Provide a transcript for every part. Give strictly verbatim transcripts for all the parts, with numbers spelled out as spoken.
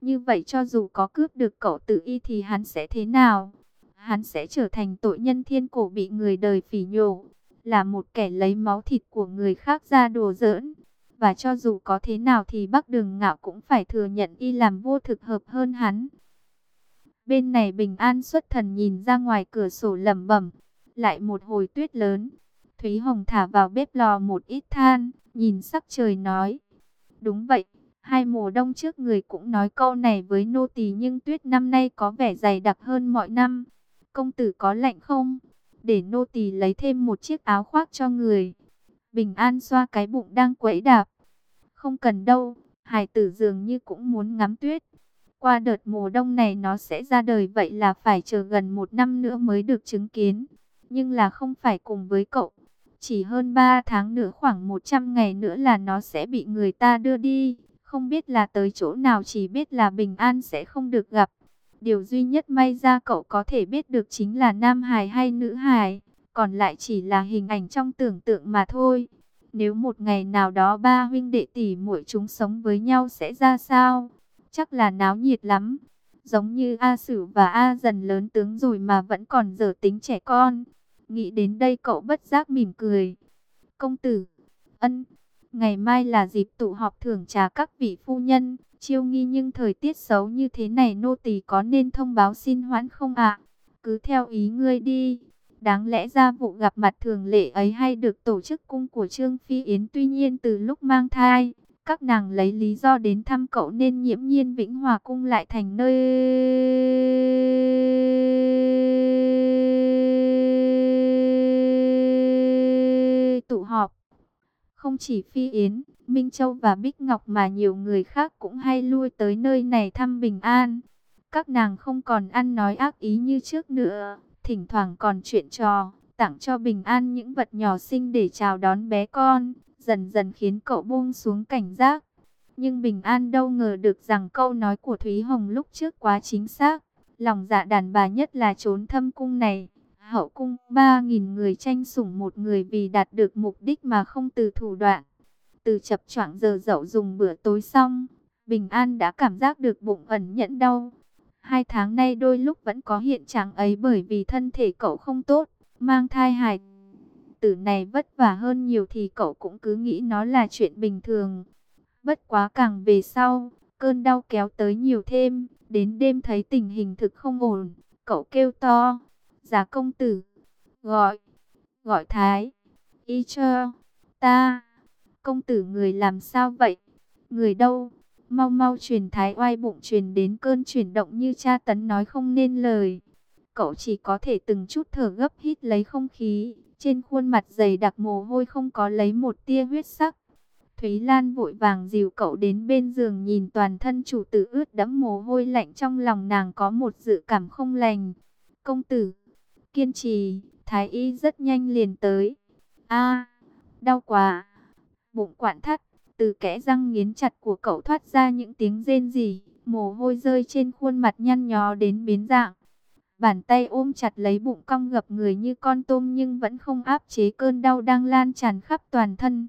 Như vậy cho dù có cướp được cậu Tử Y thì hắn sẽ thế nào? Hắn sẽ trở thành tội nhân thiên cổ bị người đời phỉ nhổ, là một kẻ lấy máu thịt của người khác ra đùa giỡn. Và cho dù có thế nào thì Bắc Đường Ngạo cũng phải thừa nhận y làm vô thực hợp hơn hắn. Bên này Bình An xuất thần nhìn ra ngoài cửa sổ lẩm bẩm, lại một hồi tuyết lớn. Thúy Hồng thả vào bếp lò một ít than, nhìn sắc trời nói, đúng vậy, hai mùa đông trước người cũng nói câu này với nô tỳ, nhưng tuyết năm nay có vẻ dày đặc hơn mọi năm. Công tử có lạnh không? Để nô tỳ lấy thêm một chiếc áo khoác cho người. Bình An xoa cái bụng đang quẫy đạp. Không cần đâu, hài tử dường như cũng muốn ngắm tuyết. Qua đợt mùa đông này nó sẽ ra đời, vậy là phải chờ gần một năm nữa mới được chứng kiến. Nhưng là không phải cùng với cậu. Chỉ hơn ba tháng nữa, khoảng một trăm ngày nữa là nó sẽ bị người ta đưa đi. Không biết là tới chỗ nào, chỉ biết là Bình An sẽ không được gặp. Điều duy nhất may ra cậu có thể biết được chính là nam hài hay nữ hài. Còn lại chỉ là hình ảnh trong tưởng tượng mà thôi. Nếu một ngày nào đó ba huynh đệ tỷ muội chúng sống với nhau sẽ ra sao? Chắc là náo nhiệt lắm. Giống như A Sử và A Dần lớn tướng rồi mà vẫn còn dở tính trẻ con. Nghĩ đến đây cậu bất giác mỉm cười. Công tử, ân, ngày mai là dịp tụ họp thưởng trà các vị phu nhân. Chiêu nghi, nhưng thời tiết xấu như thế này nô tỳ có nên thông báo xin hoãn không ạ? Cứ theo ý ngươi đi. Đáng lẽ ra vụ gặp mặt thường lệ ấy hay được tổ chức cung của Trương Phi Yến. Tuy nhiên từ lúc mang thai, các nàng lấy lý do đến thăm cậu nên nghiễm nhiên Vĩnh Hòa cung lại thành nơi tụ họp. Không chỉ Phi Yến, Minh Châu và Bích Ngọc mà nhiều người khác cũng hay lui tới nơi này thăm Bình An. Các nàng không còn ăn nói ác ý như trước nữa, thỉnh thoảng còn chuyện trò, tặng cho Bình An những vật nhỏ xinh để chào đón bé con, dần dần khiến cậu buông xuống cảnh giác. Nhưng Bình An đâu ngờ được rằng câu nói của Thúy Hồng lúc trước quá chính xác. Lòng dạ đàn bà nhất là trốn thâm cung này. Hậu cung ba nghìn người tranh sủng một người vì đạt được mục đích mà không từ thủ đoạn. Từ chập choạng giờ dậu dùng bữa tối xong, Bình An đã cảm giác được bụng ẩn nhẫn đau. Hai tháng nay đôi lúc vẫn có hiện trạng ấy bởi vì thân thể cậu không tốt, mang thai hài tử này vất vả hơn nhiều thì cậu cũng cứ nghĩ nó là chuyện bình thường. Bất quá càng về sau, cơn đau kéo tới nhiều thêm, đến đêm thấy tình hình thực không ổn, cậu kêu to, Giá công tử, gọi, gọi Thái, y cho, ta, công tử người làm sao vậy, người đâu, mau mau truyền Thái oai bụng truyền đến cơn chuyển động như tra tấn nói không nên lời. Cậu chỉ có thể từng chút thở gấp hít lấy không khí, trên khuôn mặt dày đặc mồ hôi không có lấy một tia huyết sắc. Thúy Lan vội vàng dìu cậu đến bên giường, nhìn toàn thân chủ tử ướt đẫm mồ hôi lạnh, trong lòng nàng có một dự cảm không lành. Công tử, kiên trì, Thái y rất nhanh liền tới. A, đau quá. Bụng quặn thắt, từ kẽ răng nghiến chặt của cậu thoát ra những tiếng rên rỉ, mồ hôi rơi trên khuôn mặt nhăn nhó đến biến dạng. Bàn tay ôm chặt lấy bụng cong gập người như con tôm nhưng vẫn không áp chế cơn đau đang lan tràn khắp toàn thân.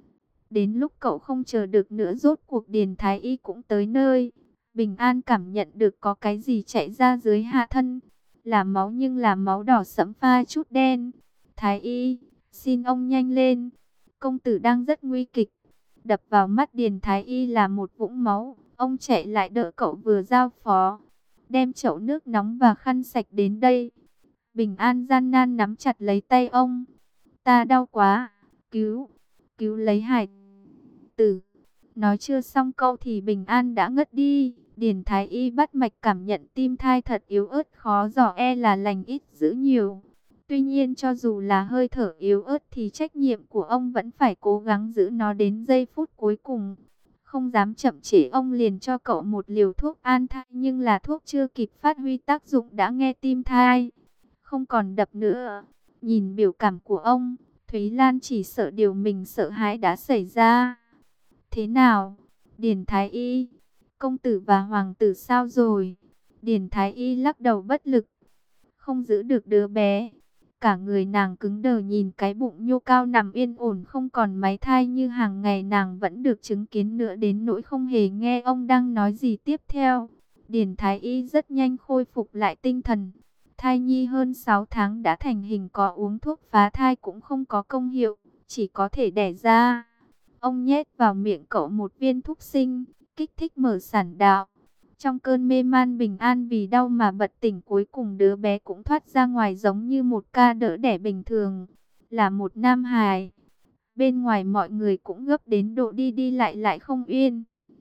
Đến lúc cậu không chờ được nữa, rốt cuộc Điền Thái Y cũng tới nơi. Bình An cảm nhận được có cái gì chạy ra dưới hạ thân. Là máu, nhưng là máu đỏ sẫm pha chút đen. Thái Y, xin ông nhanh lên. Công tử đang rất nguy kịch. Đập vào mắt Điền Thái Y là một vũng máu. Ông chạy lại đỡ cậu vừa giao phó. Đem chậu nước nóng và khăn sạch đến đây. Bình An gian nan nắm chặt lấy tay ông. Ta đau quá. Cứu, cứu lấy hải tử. Nói chưa xong câu thì Bình An đã ngất đi. Điền Thái Y bắt mạch cảm nhận tim thai thật yếu ớt, khó dò, e là lành ít dữ nhiều. Tuy nhiên cho dù là hơi thở yếu ớt thì trách nhiệm của ông vẫn phải cố gắng giữ nó đến giây phút cuối cùng. Không dám chậm trễ, ông liền cho cậu một liều thuốc an thai, nhưng là thuốc chưa kịp phát huy tác dụng đã nghe tim thai không còn đập nữa. Nhìn biểu cảm của ông, Thúy Lan chỉ sợ điều mình sợ hãi đã xảy ra. Thế nào, Điền Thái Y, công tử và hoàng tử sao rồi? Điền Thái Y lắc đầu bất lực. Không giữ được đứa bé. cả người nàng cứng đờ nhìn cái bụng nhô cao nằm yên ổn không còn máy thai như hàng ngày nàng vẫn được chứng kiến nữa, đến nỗi không hề nghe ông đang nói gì tiếp theo. Điền Thái Y rất nhanh khôi phục lại tinh thần. Thai nhi hơn sáu tháng đã thành hình, có uống thuốc phá thai cũng không có công hiệu, chỉ có thể đẻ ra. Ông nhét vào miệng cậu một viên thuốc sinh, kích thích mở sản đạo. Trong cơn mê man bình an vì đau mà bật tỉnh, cuối cùng đứa bé cũng thoát ra ngoài giống như một ca đỡ đẻ bình thường, là một nam hài. Bên ngoài mọi người cũng gấp đến độ đi đi lại lại không yên.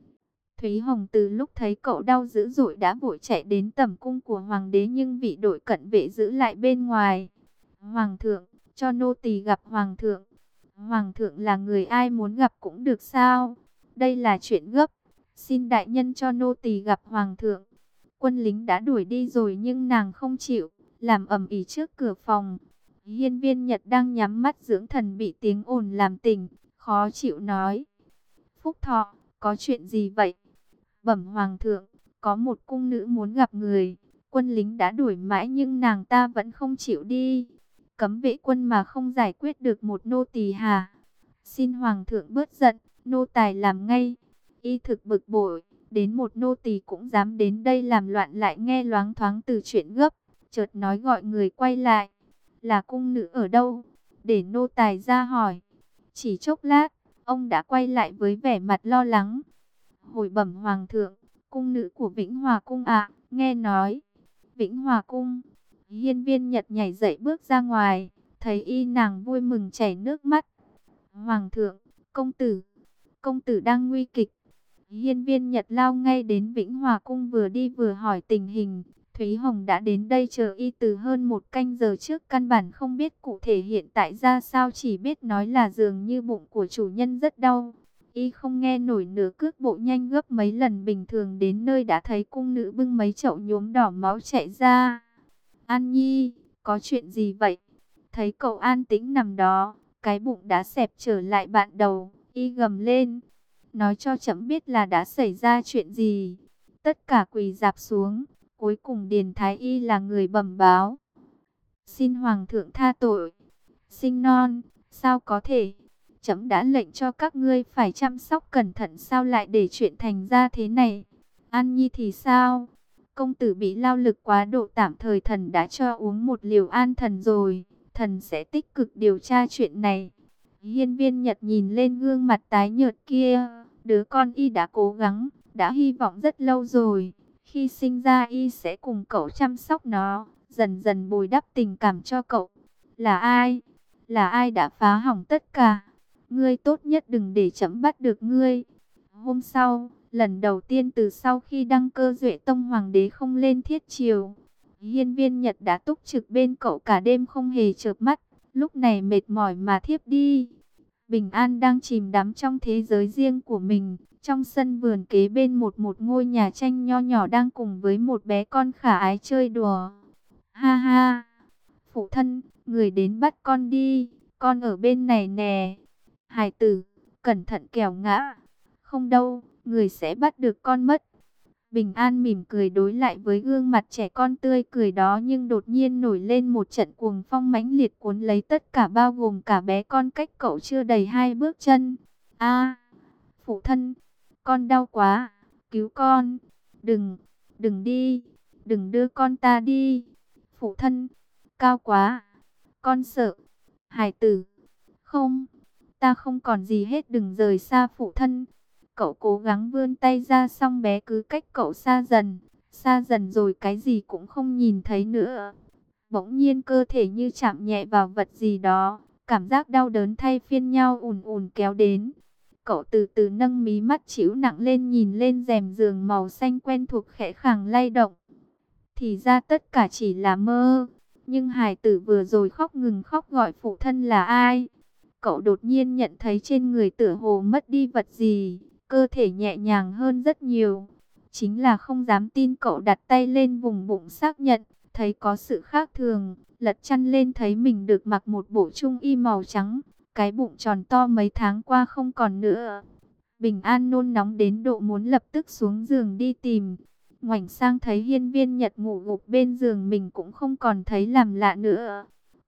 Thúy Hồng từ lúc thấy cậu đau dữ dội đã vội chạy đến tẩm cung của hoàng đế, nhưng vị đội cận vệ giữ lại bên ngoài. Hoàng thượng, cho nô tỳ gặp hoàng thượng. Hoàng thượng là người, ai muốn gặp cũng được sao? Đây là chuyện gấp. Xin đại nhân cho nô tỳ gặp hoàng thượng. Quân lính đã đuổi đi rồi nhưng nàng không chịu, làm ầm ĩ trước cửa phòng. Hiên Viên Nhật đang nhắm mắt dưỡng thần bị tiếng ồn làm tỉnh, khó chịu nói: Phúc Thọ, có chuyện gì vậy? Bẩm hoàng thượng, có một cung nữ muốn gặp người. Quân lính đã đuổi mãi nhưng nàng ta vẫn không chịu đi. Cấm vệ quân mà không giải quyết được một nô tỳ hả? Xin hoàng thượng bớt giận, nô tài làm ngay. Y thực bực bội, đến một nô tỳ cũng dám đến đây làm loạn, lại nghe loáng thoáng từ chuyện gấp, chợt nói gọi người quay lại. Là cung nữ ở đâu? Để nô tài ra hỏi. Chỉ chốc lát, ông đã quay lại với vẻ mặt lo lắng. Hồi bẩm hoàng thượng, cung nữ của Vĩnh Hòa cung ạ, nghe nói. Vĩnh Hòa cung. Hiên Viên Nhật nhảy dậy bước ra ngoài, thấy y nàng vui mừng chảy nước mắt. Hoàng thượng, công tử, công tử đang nguy kịch. Hiên Viên Nhật lao ngay đến Vĩnh Hòa cung, vừa đi vừa hỏi tình hình. Thúy Hồng đã đến đây chờ y từ hơn một canh giờ trước, căn bản không biết cụ thể hiện tại ra sao, chỉ biết nói là dường như bụng của chủ nhân rất đau. Y không nghe nổi nữa, cước bộ nhanh gấp mấy lần bình thường, đến nơi đã thấy cung nữ bưng mấy chậu nhuốm đỏ máu chạy ra. An Nhi, có chuyện gì vậy? Thấy cậu an tĩnh nằm đó, cái bụng đã xẹp trở lại bạn đầu, y gầm lên: Nói cho trẫm biết là đã xảy ra chuyện gì. Tất cả quỳ rạp xuống, cuối cùng Điền Thái Y là người bẩm báo: Xin hoàng thượng tha tội. Sinh non, sao có thể? Trẫm đã lệnh cho các ngươi phải chăm sóc cẩn thận, sao lại để chuyện thành ra thế này? An Nhi thì sao? Công tử bị lao lực quá độ, tạm thời thần đã cho uống một liều an thần rồi, thần sẽ tích cực điều tra chuyện này. Hiên Viên Nhật nhìn lên gương mặt tái nhợt kia, đứa con y đã cố gắng, đã hy vọng rất lâu rồi. Khi sinh ra y sẽ cùng cậu chăm sóc nó, dần dần bồi đắp tình cảm cho cậu. Là ai? Là ai đã phá hỏng tất cả? Ngươi tốt nhất đừng để trẫm bắt được ngươi. Hôm sau, lần đầu tiên từ sau khi đăng cơ Duệ Tông hoàng đế không lên thiết triều, Hiên Viên Nhật đã túc trực bên cậu cả đêm không hề chợp mắt, lúc này mệt mỏi mà thiếp đi. Bình An đang chìm đắm trong thế giới riêng của mình, trong sân vườn kế bên một một ngôi nhà tranh nho nhỏ đang cùng với một bé con khả ái chơi đùa. Ha ha, phụ thân, người đến bắt con đi, con ở bên này nè. Hài tử, cẩn thận kẻo ngã. Không đâu, người sẽ bắt được con mất. Bình An mỉm cười đối lại với gương mặt trẻ con tươi cười đó, nhưng đột nhiên nổi lên một trận cuồng phong mãnh liệt cuốn lấy tất cả, bao gồm cả bé con cách cậu chưa đầy hai bước chân. A, phụ thân, con đau quá, cứu con. Đừng, đừng đi, đừng đưa con ta đi. Phụ thân, cao quá, con sợ. Hải tử, không, ta không còn gì hết, đừng rời xa phụ thân. Cậu cố gắng vươn tay ra, xong bé cứ cách cậu xa dần, xa dần rồi cái gì cũng không nhìn thấy nữa. Bỗng nhiên cơ thể như chạm nhẹ vào vật gì đó, cảm giác đau đớn thay phiên nhau ùn ùn kéo đến. Cậu từ từ nâng mí mắt chịu nặng lên, nhìn lên rèm giường màu xanh quen thuộc khẽ khàng lay động. Thì ra tất cả chỉ là mơ, nhưng hài tử vừa rồi khóc ngừng khóc gọi phụ thân là ai? Cậu đột nhiên nhận thấy trên người tựa hồ mất đi vật gì, cơ thể nhẹ nhàng hơn rất nhiều. Chính là không dám tin, cậu đặt tay lên vùng bụng xác nhận, thấy có sự khác thường, lật chăn lên thấy mình được mặc một bộ trung y màu trắng, cái bụng tròn to mấy tháng qua không còn nữa. Bình An nôn nóng đến độ muốn lập tức xuống giường đi tìm. Ngoảnh sang thấy Hiên Viên Nhật ngủ gục bên giường mình cũng không còn thấy làm lạ nữa.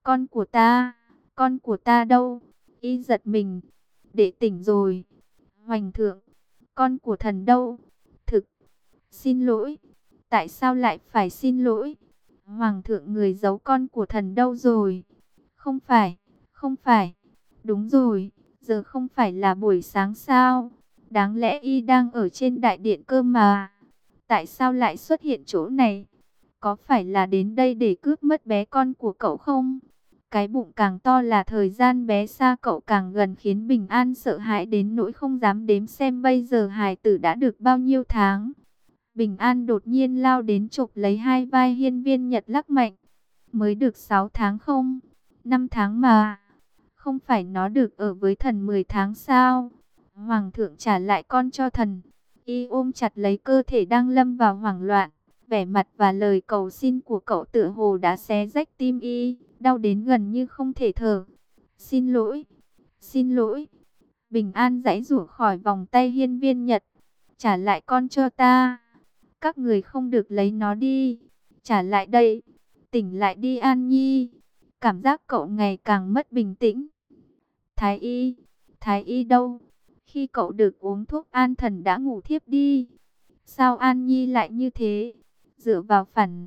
Con của ta, con của ta đâu? Y giật mình. Đệ tỉnh rồi. Hoành thượng, con của thần đâu? Thực, xin lỗi. Tại sao lại phải xin lỗi? Hoàng thượng, người giấu con của thần đâu rồi? Không phải, không phải. Đúng rồi, giờ không phải là buổi sáng sao? Đáng lẽ y đang ở trên đại điện cơ mà. Tại sao lại xuất hiện chỗ này? Có phải là đến đây để cướp mất bé con của cậu không? Cái bụng càng to là thời gian bé xa cậu càng gần, khiến Bình An sợ hãi đến nỗi không dám đếm xem bây giờ hài tử đã được bao nhiêu tháng. Bình An đột nhiên lao đến chộp lấy hai vai Hiên Viên Nhật, lắc mạnh. Mới được sáu tháng không? năm tháng mà. Không phải nó được ở với thần mười tháng sao? Hoàng thượng trả lại con cho thần. Y ôm chặt lấy cơ thể đang lâm vào hoảng loạn. Vẻ mặt và lời cầu xin của cậu tựa hồ đã xé rách tim y, đau đến gần như không thể thở. Xin lỗi, xin lỗi. Bình An giãy giụa khỏi vòng tay Hiên Viên Nhật. Trả lại con cho ta. Các người không được lấy nó đi. Trả lại đây. Tỉnh lại đi An Nhi. Cảm giác cậu ngày càng mất bình tĩnh. Thái y, Thái y đâu? Khi cậu được uống thuốc an thần đã ngủ thiếp đi. Sao An Nhi lại như thế? Dựa vào phản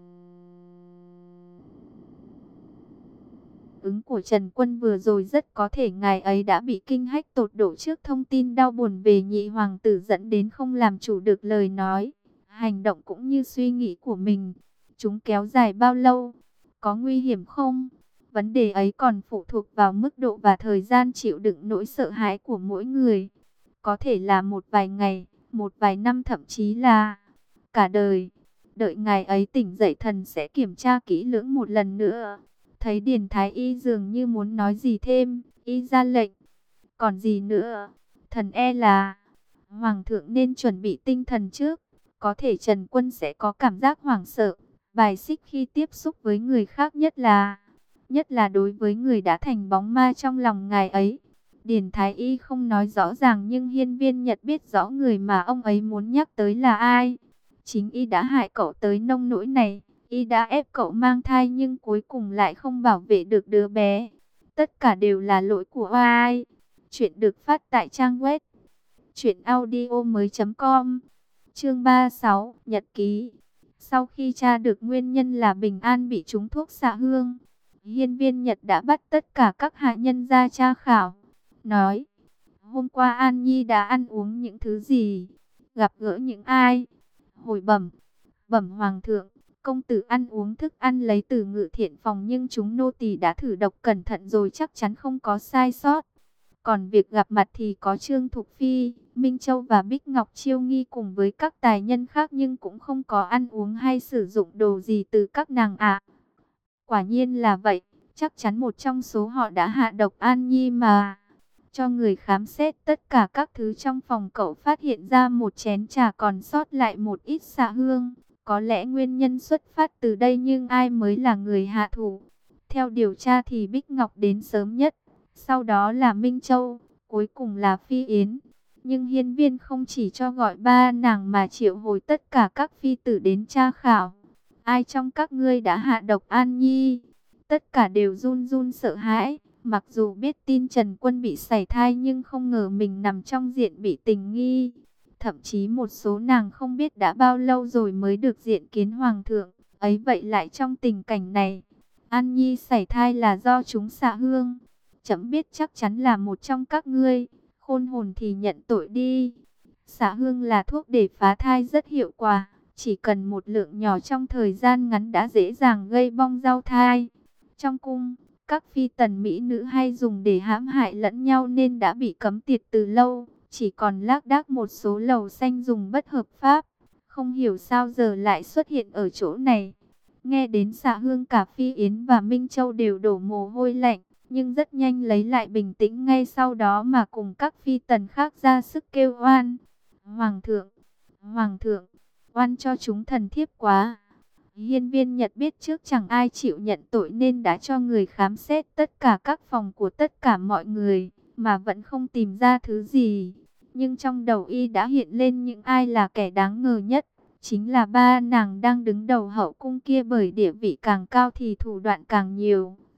ứng của Trần Quân vừa rồi, rất có thể ngài ấy đã bị kinh hách tột độ trước thông tin đau buồn về nhị hoàng tử, dẫn đến không làm chủ được lời nói, hành động cũng như suy nghĩ của mình. Chúng kéo dài bao lâu? Có nguy hiểm không? Vấn đề ấy còn phụ thuộc vào mức độ và thời gian chịu đựng nỗi sợ hãi của mỗi người. Có thể là một vài ngày, một vài năm, thậm chí là cả đời. Đợi ngài ấy tỉnh dậy, thần sẽ kiểm tra kỹ lưỡng một lần nữa. Thấy Điền Thái Y dường như muốn nói gì thêm, y ra lệnh. Còn gì nữa? Thần e là Hoàng thượng nên chuẩn bị tinh thần trước. Có thể Trần Quân sẽ có cảm giác hoảng sợ, bài xích khi tiếp xúc với người khác, nhất là nhất là đối với người đã thành bóng ma trong lòng ngài ấy. Điền Thái Y không nói rõ ràng, nhưng Hiên Viên Nhật biết rõ người mà ông ấy muốn nhắc tới là ai. Chính y đã hại cậu tới nông nỗi này. Y đã ép cậu mang thai nhưng cuối cùng lại không bảo vệ được đứa bé. Tất cả đều là lỗi của ai? Chuyện được phát tại trang web truyện audio mới chấm com. Chương ba mươi sáu, Nhật ký. Sau khi tra được nguyên nhân là Bình An bị trúng thuốc xạ hương, Hiên Viên Nhật đã bắt tất cả các hạ nhân ra tra khảo. Nói, hôm qua An Nhi đã ăn uống những thứ gì? Gặp gỡ những ai? Hồi bẩm, bẩm Hoàng thượng, công tử ăn uống thức ăn lấy từ Ngự Thiện phòng, nhưng chúng nô tỳ đã thử độc cẩn thận rồi, chắc chắn không có sai sót. Còn việc gặp mặt thì có Trương Thục Phi, Minh Châu và Bích Ngọc Chiêu Nghi cùng với các tài nhân khác, nhưng cũng không có ăn uống hay sử dụng đồ gì từ các nàng ạ. Quả nhiên là vậy, chắc chắn một trong số họ đã hạ độc An Nhi mà. Cho người khám xét tất cả các thứ trong phòng, cậu phát hiện ra một chén trà còn sót lại một ít xạ hương. Có lẽ nguyên nhân xuất phát từ đây, nhưng ai mới là người hạ thủ? Theo điều tra thì Bích Ngọc đến sớm nhất, sau đó là Minh Châu, cuối cùng là Phi Yến. Nhưng hiên viên không chỉ cho gọi ba nàng mà triệu hồi tất cả các phi tử đến tra khảo. Ai trong các ngươi đã hạ độc An Nhi? Tất cả đều run run sợ hãi. Mặc dù biết tin Trần Quân bị sảy thai, nhưng không ngờ mình nằm trong diện bị tình nghi. Thậm chí một số nàng không biết đã bao lâu rồi mới được diện kiến Hoàng thượng. Ấy vậy lại trong tình cảnh này, An Nhi sảy thai là do chúng xạ hương. Chấm biết chắc chắn là một trong các ngươi. Khôn hồn thì nhận tội đi. Xạ hương là thuốc để phá thai rất hiệu quả. Chỉ cần một lượng nhỏ trong thời gian ngắn đã dễ dàng gây bong rau thai. Trong cung, các phi tần mỹ nữ hay dùng để hãm hại lẫn nhau nên đã bị cấm tiệt từ lâu. Chỉ còn lác đác một số lầu xanh dùng bất hợp pháp. Không hiểu sao giờ lại xuất hiện ở chỗ này. Nghe đến xạ hương, cả Phi Yến và Minh Châu đều đổ mồ hôi lạnh. Nhưng rất nhanh lấy lại bình tĩnh ngay sau đó mà cùng các phi tần khác ra sức kêu oan. Hoàng thượng, Hoàng thượng, oan cho chúng thần thiếp quá. Hiên Viên Nhật biết trước chẳng ai chịu nhận tội nên đã cho người khám xét tất cả các phòng của tất cả mọi người, mà vẫn không tìm ra thứ gì. Nhưng trong đầu y đã hiện lên những ai là kẻ đáng ngờ nhất. Chính là ba nàng đang đứng đầu hậu cung kia, bởi địa vị càng cao thì thủ đoạn càng nhiều.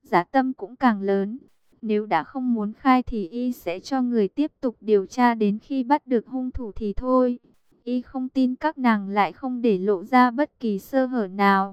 Giá tâm cũng càng lớn. Nếu đã không muốn khai thì y sẽ cho người tiếp tục điều tra đến khi bắt được hung thủ thì thôi. Y không tin các nàng lại không để lộ ra bất kỳ sơ hở nào.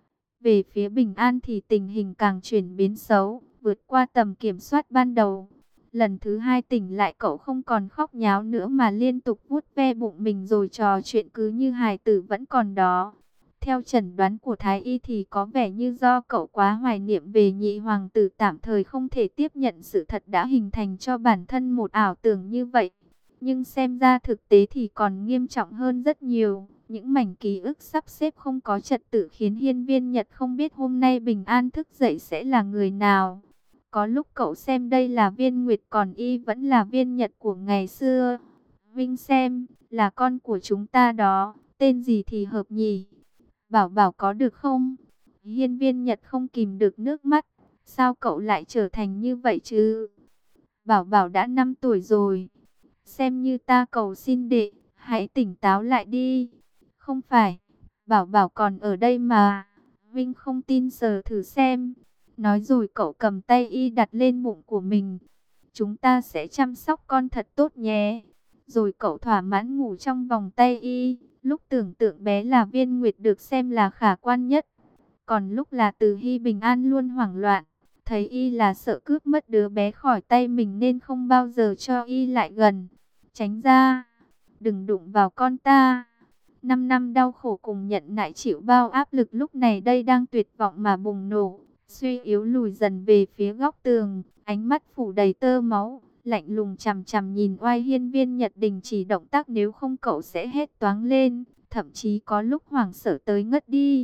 Về phía Bình An thì tình hình càng chuyển biến xấu, vượt qua tầm kiểm soát ban đầu. Lần thứ hai tỉnh lại cậu không còn khóc nháo nữa mà liên tục vuốt ve bụng mình rồi trò chuyện cứ như hài tử vẫn còn đó. Theo chẩn đoán của Thái Y thì có vẻ như do cậu quá hoài niệm về nhị hoàng tử, tạm thời không thể tiếp nhận sự thật đã hình thành cho bản thân một ảo tưởng như vậy. Nhưng xem ra thực tế thì còn nghiêm trọng hơn rất nhiều. Những mảnh ký ức sắp xếp không có trật tự khiến Hiên Viên Nhật không biết hôm nay Bình An thức dậy sẽ là người nào. Có lúc cậu xem đây là Viên Nguyệt còn y vẫn là Viên Nhật của ngày xưa. Vinh xem, là con của chúng ta đó, tên gì thì hợp nhỉ? Bảo bảo có được không? Hiên Viên Nhật không kìm được nước mắt. Sao cậu lại trở thành như vậy chứ? Bảo bảo đã năm tuổi rồi. Xem như ta cầu xin đệ, hãy tỉnh táo lại đi. Không phải, bảo bảo còn ở đây mà. Vinh không tin sờ thử xem. Nói rồi cậu cầm tay y đặt lên bụng của mình. Chúng ta sẽ chăm sóc con thật tốt nhé. Rồi cậu thỏa mãn ngủ trong vòng tay y. Lúc tưởng tượng bé là Viên Nguyệt được xem là khả quan nhất. Còn lúc là Từ Hy Bình An luôn hoảng loạn. Thấy y là sợ cướp mất đứa bé khỏi tay mình nên không bao giờ cho y lại gần. Tránh ra, đừng đụng vào con ta. Năm năm đau khổ cùng nhận nại chịu bao áp lực lúc này đây đang tuyệt vọng mà bùng nổ. Suy yếu lùi dần về phía góc tường, ánh mắt phủ đầy tơ máu, lạnh lùng chằm chằm nhìn Oai Hiên Viên Nhật đình chỉ động tác, nếu không cậu sẽ hét toáng lên, thậm chí có lúc hoảng sợ tới ngất đi.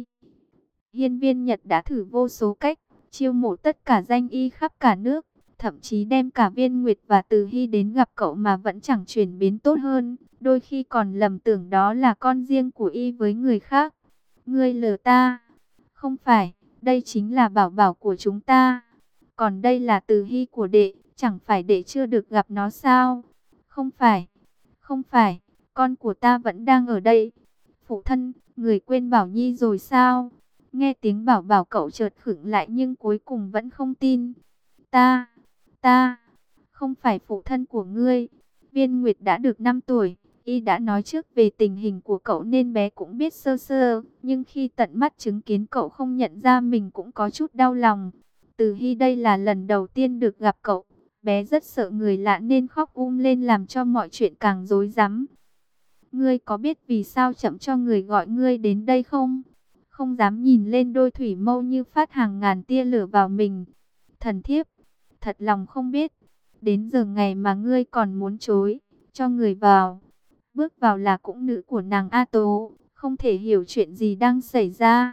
Hiên Viên Nhật đã thử vô số cách, chiêu mộ tất cả danh y khắp cả nước, thậm chí đem cả Viên Nguyệt và Từ Hy đến gặp cậu mà vẫn chẳng chuyển biến tốt hơn, đôi khi còn lầm tưởng đó là con riêng của y với người khác. Ngươi lừa ta? Không phải, đây chính là bảo bảo của chúng ta. Còn đây là Từ Hy của đệ, chẳng phải đệ chưa được gặp nó sao? Không phải, không phải, con của ta vẫn đang ở đây. Phụ thân, người quên Bảo Nhi rồi sao? Nghe tiếng bảo bảo cậu chợt khựng lại nhưng cuối cùng vẫn không tin. Ta, ta, không phải phụ thân của ngươi. Viên Nguyệt đã được năm tuổi, y đã nói trước về tình hình của cậu nên bé cũng biết sơ sơ. Nhưng khi tận mắt chứng kiến cậu không nhận ra mình cũng có chút đau lòng. Từ Hy đây là lần đầu tiên được gặp cậu. Bé rất sợ người lạ nên khóc um lên làm cho mọi chuyện càng rối rắm. Ngươi có biết vì sao chậm cho người gọi ngươi đến đây không? Không dám nhìn lên đôi thủy mâu như phát hàng ngàn tia lửa vào mình. Thần thiếp, thật lòng không biết. Đến giờ ngày mà ngươi còn muốn chối, cho người vào. Bước vào là cũng nữ của nàng A Tố, không thể hiểu chuyện gì đang xảy ra.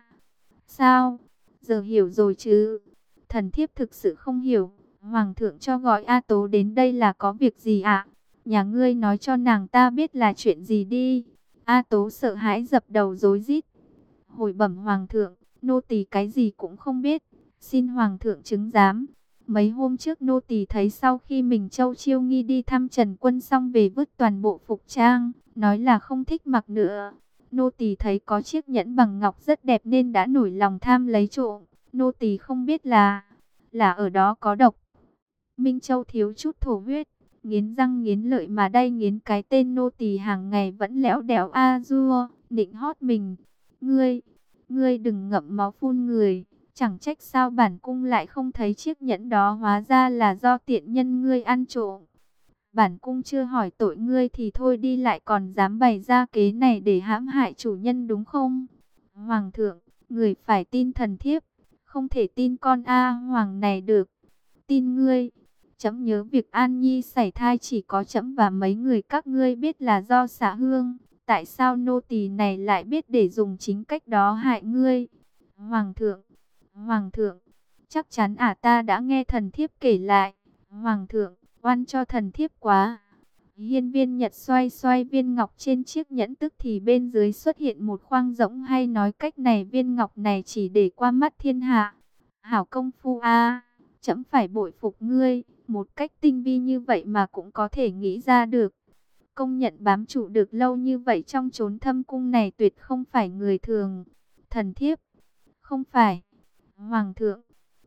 Sao? Giờ hiểu rồi chứ? Thần thiếp thực sự không hiểu. Hoàng thượng cho gọi A Tố đến đây là có việc gì ạ? Nhà ngươi nói cho nàng ta biết là chuyện gì đi. A Tố sợ hãi dập đầu rối rít. Hồi bẩm hoàng thượng, nô tỳ cái gì cũng không biết, xin hoàng thượng chứng giám. Mấy hôm trước nô tỳ thấy sau khi mình Châu Chiêu Nghi đi thăm Trần Quân xong về vứt toàn bộ phục trang, nói là không thích mặc nữa. Nô tỳ thấy có chiếc nhẫn bằng ngọc rất đẹp nên đã nổi lòng tham lấy trộm. Nô tỳ không biết là là ở đó có độc. Minh Châu thiếu chút thổ huyết, nghiến răng nghiến lợi mà đay nghiến cái tên nô tỳ hàng ngày vẫn lẽo đẽo a dua, nịnh hót mình. Ngươi, ngươi đừng ngậm máu phun người, chẳng trách sao bản cung lại không thấy chiếc nhẫn đó, hóa ra là do tiện nhân ngươi ăn trộm. Bản cung chưa hỏi tội ngươi thì thôi đi, lại còn dám bày ra kế này để hãm hại chủ nhân đúng không? Hoàng thượng, người phải tin thần thiếp, không thể tin con A Hoàng này được. Tin ngươi, chấm nhớ việc An Nhi sảy thai chỉ có chấm và mấy người các ngươi biết là do xạ hương. Tại sao nô tỳ này lại biết để dùng chính cách đó hại ngươi? Hoàng thượng, Hoàng thượng, chắc chắn ả ta đã nghe thần thiếp kể lại. Hoàng thượng, oan cho thần thiếp quá. Hiên Viên Nhật xoay xoay viên ngọc trên chiếc nhẫn, tức thì bên dưới xuất hiện một khoang rỗng, hay nói cách này viên ngọc này chỉ để qua mắt thiên hạ. Hảo công phu a, chấm phải bội phục ngươi, một cách tinh vi như vậy mà cũng có thể nghĩ ra được. Công nhận bám trụ được lâu như vậy trong chốn thâm cung này tuyệt không phải người thường. Thần thiếp, không phải. Hoàng thượng,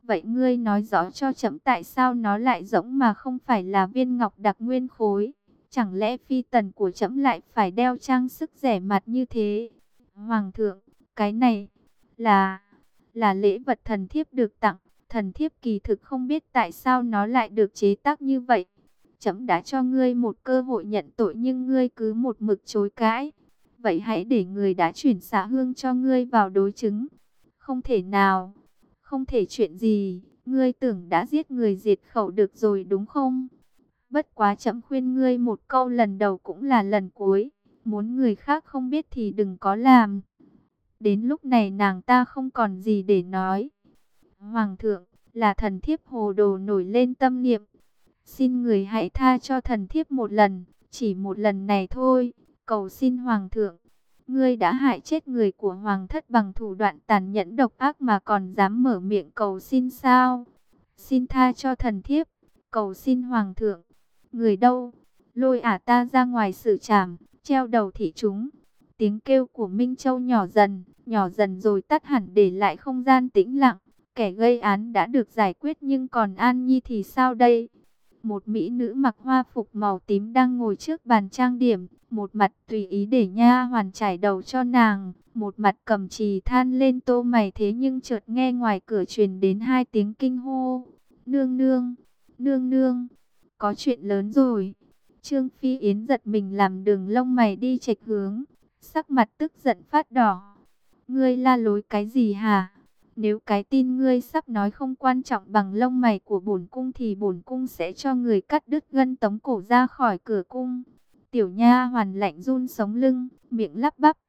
Vậy ngươi nói rõ cho trẫm tại sao nó lại rỗng mà không phải là viên ngọc đặc nguyên khối? Chẳng lẽ phi tần của trẫm lại phải đeo trang sức rẻ mạt như thế? Hoàng thượng, cái này là là lễ vật thần thiếp được tặng. Thần thiếp kỳ thực không biết tại sao nó lại được chế tác như vậy. Trẫm đã cho ngươi một cơ hội nhận tội nhưng ngươi cứ một mực chối cãi. Vậy hãy để người đã chuyển xạ hương cho ngươi vào đối chứng. Không thể nào, không thể chuyện gì, ngươi tưởng đã giết người diệt khẩu được rồi đúng không? Bất quá trẫm khuyên ngươi một câu, lần đầu cũng là lần cuối, muốn người khác không biết thì đừng có làm. Đến lúc này nàng ta không còn gì để nói. Hoàng thượng, là thần thiếp hồ đồ nổi lên tâm niệm. Xin người hãy tha cho thần thiếp một lần, chỉ một lần này thôi, cầu xin Hoàng thượng. Ngươi đã hại chết người của Hoàng thất bằng thủ đoạn tàn nhẫn độc ác mà còn dám mở miệng cầu xin sao? Xin tha cho thần thiếp, cầu xin Hoàng thượng. Người đâu? Lôi ả ta ra ngoài xử trảm, treo đầu thị chúng. Tiếng kêu của Minh Châu nhỏ dần, nhỏ dần rồi tắt hẳn để lại không gian tĩnh lặng. Kẻ gây án đã được giải quyết nhưng còn An Nhi thì sao đây? Một mỹ nữ mặc hoa phục màu tím đang ngồi trước bàn trang điểm, một mặt tùy ý để nha hoàn trải đầu cho nàng, một mặt cầm chì than lên tô mày. Thế nhưng chợt nghe ngoài cửa truyền đến hai tiếng kinh hô. Nương nương, nương nương, có chuyện lớn rồi. Trương Phi Yến giật mình làm đường lông mày đi chệch hướng, sắc mặt tức giận phát đỏ. Ngươi la lối cái gì hả? Nếu cái tin ngươi sắp nói không quan trọng bằng lông mày của bổn cung thì bổn cung sẽ cho người cắt đứt gân tống cổ ra khỏi cửa cung. Tiểu nha hoàn lạnh run sống lưng, miệng lắp bắp.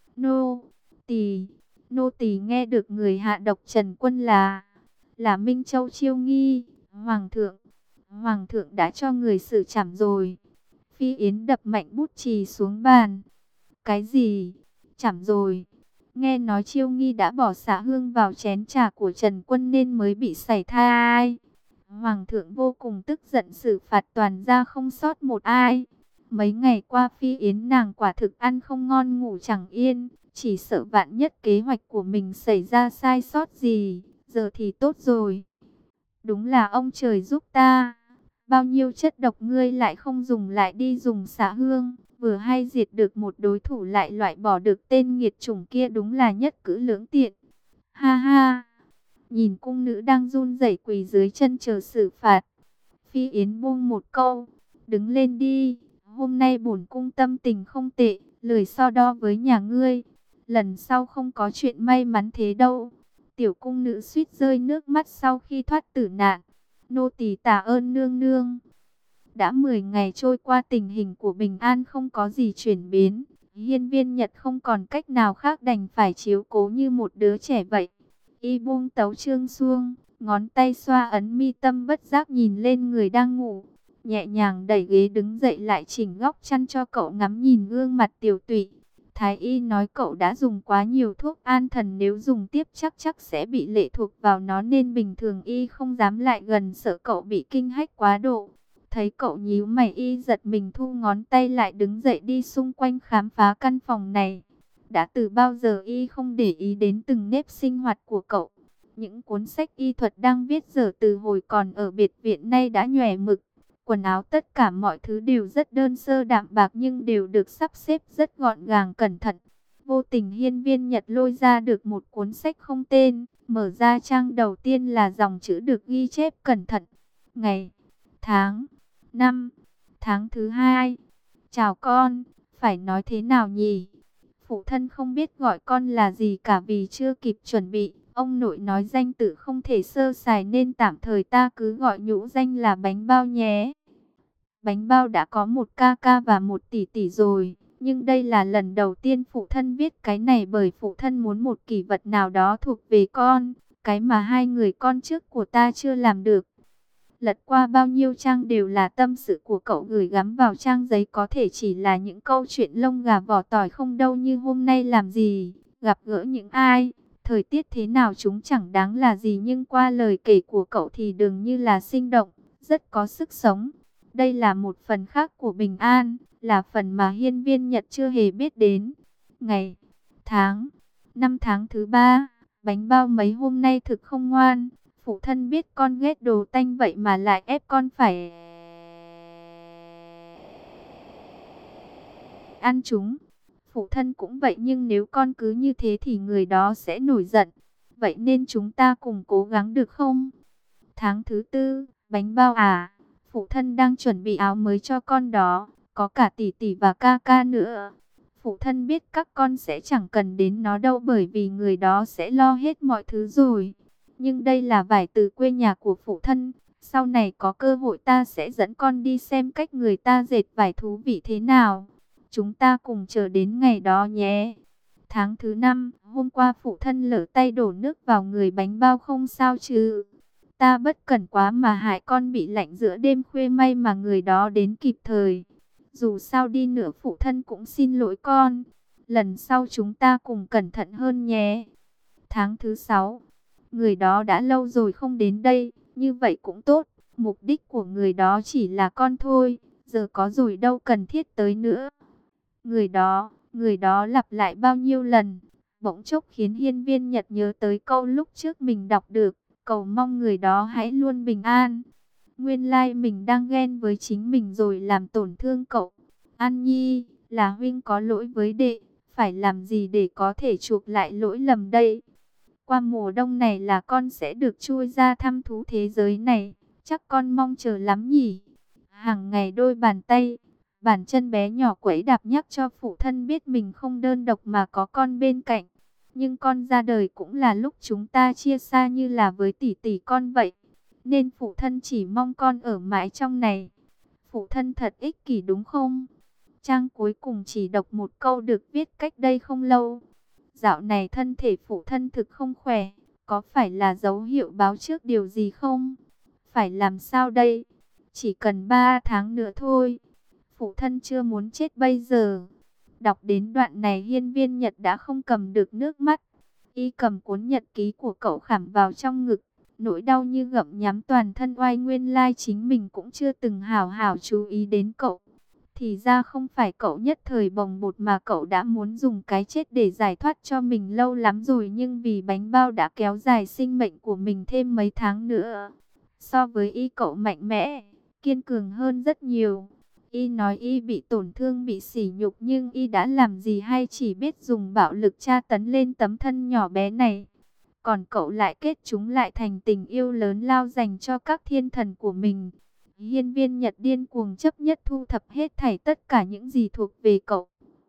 Nô tỳ, nô tỳ nghe được người hạ độc Trần Quân là là Minh Châu chiêu nghi. Hoàng thượng, hoàng thượng đã cho người xử trảm rồi. Phi Yến đập mạnh bút chì xuống bàn. Cái gì? Trảm rồi? Nghe nói chiêu nghi đã bỏ xạ hương vào chén trà của Trần Quân nên mới bị sảy thai. Hoàng thượng vô cùng tức giận xử phạt toàn gia không sót một ai. Mấy ngày qua Phi Yến nàng quả thực ăn không ngon ngủ chẳng yên. Chỉ sợ vạn nhất kế hoạch của mình xảy ra sai sót gì. Giờ thì tốt rồi. Đúng là ông trời giúp ta. Bao nhiêu chất độc ngươi lại không dùng lại đi dùng xạ hương. Vừa hay diệt được một đối thủ lại loại bỏ được tên nghiệt chủng kia, đúng là nhất cử lưỡng tiện. Ha ha, nhìn cung nữ đang run rẩy quỳ dưới chân chờ xử phạt. Phi Yến buông một câu, đứng lên đi, hôm nay bổn cung tâm tình không tệ, lười so đo với nhà ngươi. Lần sau không có chuyện may mắn thế đâu. Tiểu cung nữ suýt rơi nước mắt sau khi thoát tử nạn. Nô tỳ tạ ơn nương nương. Đã mười ngày trôi qua, tình hình của Bình An không có gì chuyển biến. Hiên Viên Nhật không còn cách nào khác đành phải chiếu cố như một đứa trẻ vậy. Y buông tấu chương xuông, ngón tay xoa ấn mi tâm, bất giác nhìn lên người đang ngủ. Nhẹ nhàng đẩy ghế đứng dậy lại chỉnh góc chăn cho cậu, ngắm nhìn gương mặt tiểu tụy. Thái y nói cậu đã dùng quá nhiều thuốc an thần, nếu dùng tiếp chắc chắc sẽ bị lệ thuộc vào nó nên bình thường y không dám lại gần, sợ cậu bị kinh hách quá độ. Thấy cậu nhíu mày, y giật mình thu ngón tay lại, đứng dậy đi xung quanh khám phá căn phòng này. Đã từ bao giờ y không để ý đến từng nếp sinh hoạt của cậu. Những cuốn sách y thuật đang viết dở từ hồi còn ở biệt viện nay đã nhòe mực. Quần áo tất cả mọi thứ đều rất đơn sơ đạm bạc nhưng đều được sắp xếp rất gọn gàng cẩn thận. Vô tình Hiên Viên Nhật lôi ra được một cuốn sách không tên, mở ra trang đầu tiên là dòng chữ được ghi chép cẩn thận. Ngày, tháng, năm, tháng thứ hai. Chào con, phải nói thế nào nhỉ? Phụ thân không biết gọi con là gì cả vì chưa kịp chuẩn bị. Ông nội nói danh tự không thể sơ sài nên tạm thời ta cứ gọi nhũ danh là Bánh Bao nhé. Bánh Bao đã có một ca ca và một tỷ tỷ rồi, nhưng đây là lần đầu tiên phụ thân viết cái này bởi phụ thân muốn một kỷ vật nào đó thuộc về con, cái mà hai người con trước của ta chưa làm được. Lật qua bao nhiêu trang đều là tâm sự của cậu gửi gắm vào trang giấy, có thể chỉ là những câu chuyện lông gà vỏ tỏi không đâu như hôm nay làm gì, gặp gỡ những ai, thời tiết thế nào chúng chẳng đáng là gì, nhưng qua lời kể của cậu thì dường như là sinh động, rất có sức sống. Đây là một phần khác của Bình An, là phần mà Hiên Viên Nhật chưa hề biết đến. Ngày, tháng, năm tháng thứ ba, Bánh Bao mấy hôm nay thực không ngoan. Phụ thân biết con ghét đồ tanh vậy mà lại ép con phải ăn chúng. Phụ thân cũng vậy, nhưng nếu con cứ như thế thì người đó sẽ nổi giận. Vậy nên chúng ta cùng cố gắng được không? Tháng thứ tư, bánh bao à? Phụ thân đang chuẩn bị áo mới cho con đó, có cả tỷ tỷ và ca ca nữa. Phụ thân biết các con sẽ chẳng cần đến nó đâu, bởi vì người đó sẽ lo hết mọi thứ rồi. Nhưng đây là vải từ quê nhà của phụ thân. Sau này có cơ hội ta sẽ dẫn con đi xem cách người ta dệt vải thú vị thế nào. Chúng ta cùng chờ đến ngày đó nhé. Tháng thứ năm, hôm qua phụ thân lỡ tay đổ nước vào người bánh bao, không sao chứ? Ta bất cẩn quá mà hại con bị lạnh giữa đêm khuya, may mà người đó đến kịp thời. Dù sao đi nữa phụ thân cũng xin lỗi con. Lần sau chúng ta cùng cẩn thận hơn nhé. Tháng thứ sáu, người đó đã lâu rồi không đến đây, như vậy cũng tốt. Mục đích của người đó chỉ là con thôi, giờ có rồi đâu cần thiết tới nữa. Người đó, người đó lặp lại bao nhiêu lần, bỗng chốc khiến Hiên Viên Nhật nhớ tới câu lúc trước mình đọc được, cầu mong người đó hãy luôn bình an. Nguyên lai mình đang ghen với chính mình rồi làm tổn thương cậu. An Nhi, là huynh có lỗi với đệ, phải làm gì để có thể chuộc lại lỗi lầm đây? Qua mùa đông này là con sẽ được chui ra thăm thú thế giới này, chắc con mong chờ lắm nhỉ? Hàng ngày đôi bàn tay, bàn chân bé nhỏ quẫy đạp nhắc cho phụ thân biết mình không đơn độc mà có con bên cạnh. Nhưng con ra đời cũng là lúc chúng ta chia xa như là với tỷ tỷ con vậy. Nên phụ thân chỉ mong con ở mãi trong này. Phụ thân thật ích kỷ đúng không? Trang cuối cùng chỉ đọc một câu được viết cách đây không lâu. Dạo này thân thể phụ thân thực không khỏe, có phải là dấu hiệu báo trước điều gì không? Phải làm sao đây? Chỉ cần ba tháng nữa thôi. Phụ thân chưa muốn chết bây giờ. Đọc đến đoạn này Hiên Viên Nhật đã không cầm được nước mắt. Y cầm cuốn nhật ký của cậu khảm vào trong ngực. Nỗi đau như gặm nhắm toàn thân, oai nguyên lai chính mình cũng chưa từng hào hào chú ý đến cậu. Thì ra không phải cậu nhất thời bồng bột mà cậu đã muốn dùng cái chết để giải thoát cho mình lâu lắm rồi. Nhưng vì bánh bao đã kéo dài sinh mệnh của mình thêm mấy tháng nữa. So với Y cậu mạnh mẽ, kiên cường hơn rất nhiều. Y nói Y bị tổn thương, bị sỉ nhục, nhưng Y đã làm gì hay chỉ biết dùng bạo lực tra tấn lên tấm thân nhỏ bé này. Còn cậu lại kết chúng lại thành tình yêu lớn lao dành cho các thiên thần của mình. Hiên Viên Nhật điên cuồng chấp nhất thu thập hết thảy tất cả những gì thuộc về cậu.